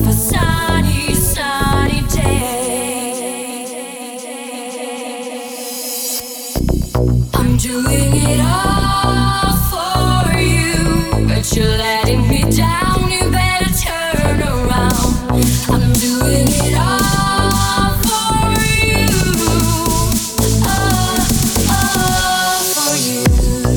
a sunny, sunny day. I'm doing it all for you, but you're letting me down. You better turn around. I'm doing it all for you. Oh, oh, for you.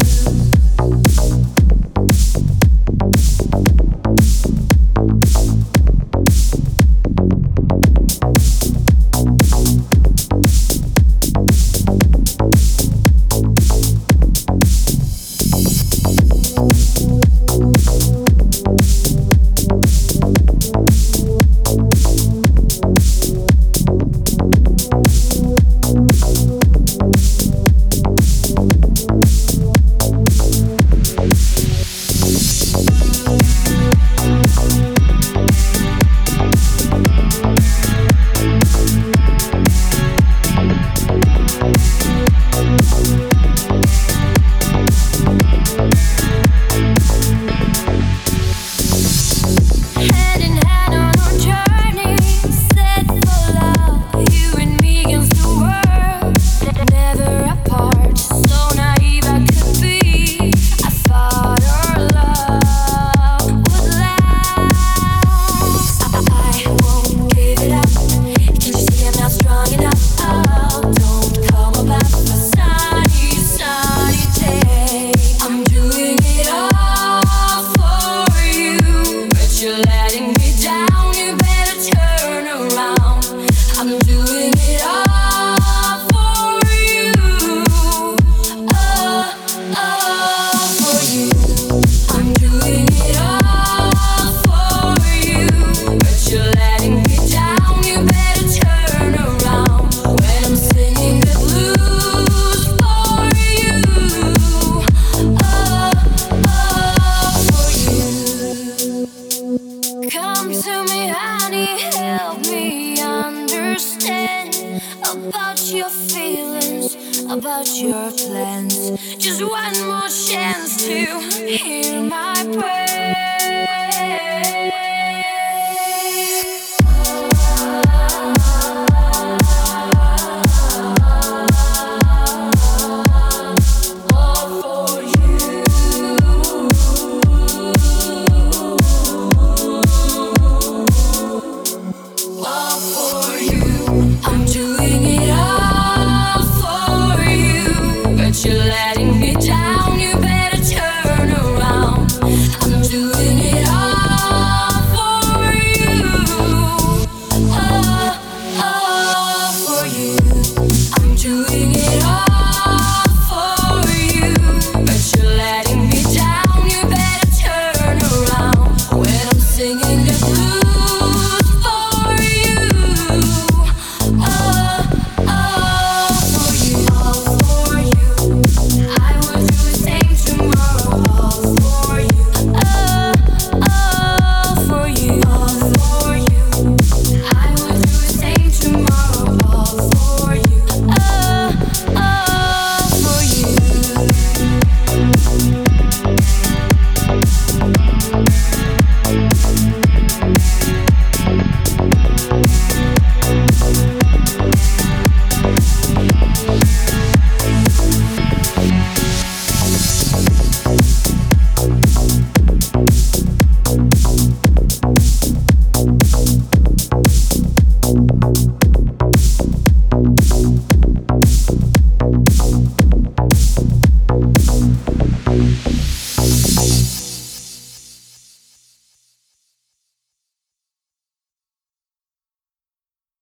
Come to me, honey, help me understand about your feelings, about your plans. Just one more chance to hear my prayer. I'm doing it all for you, but you're letting me down.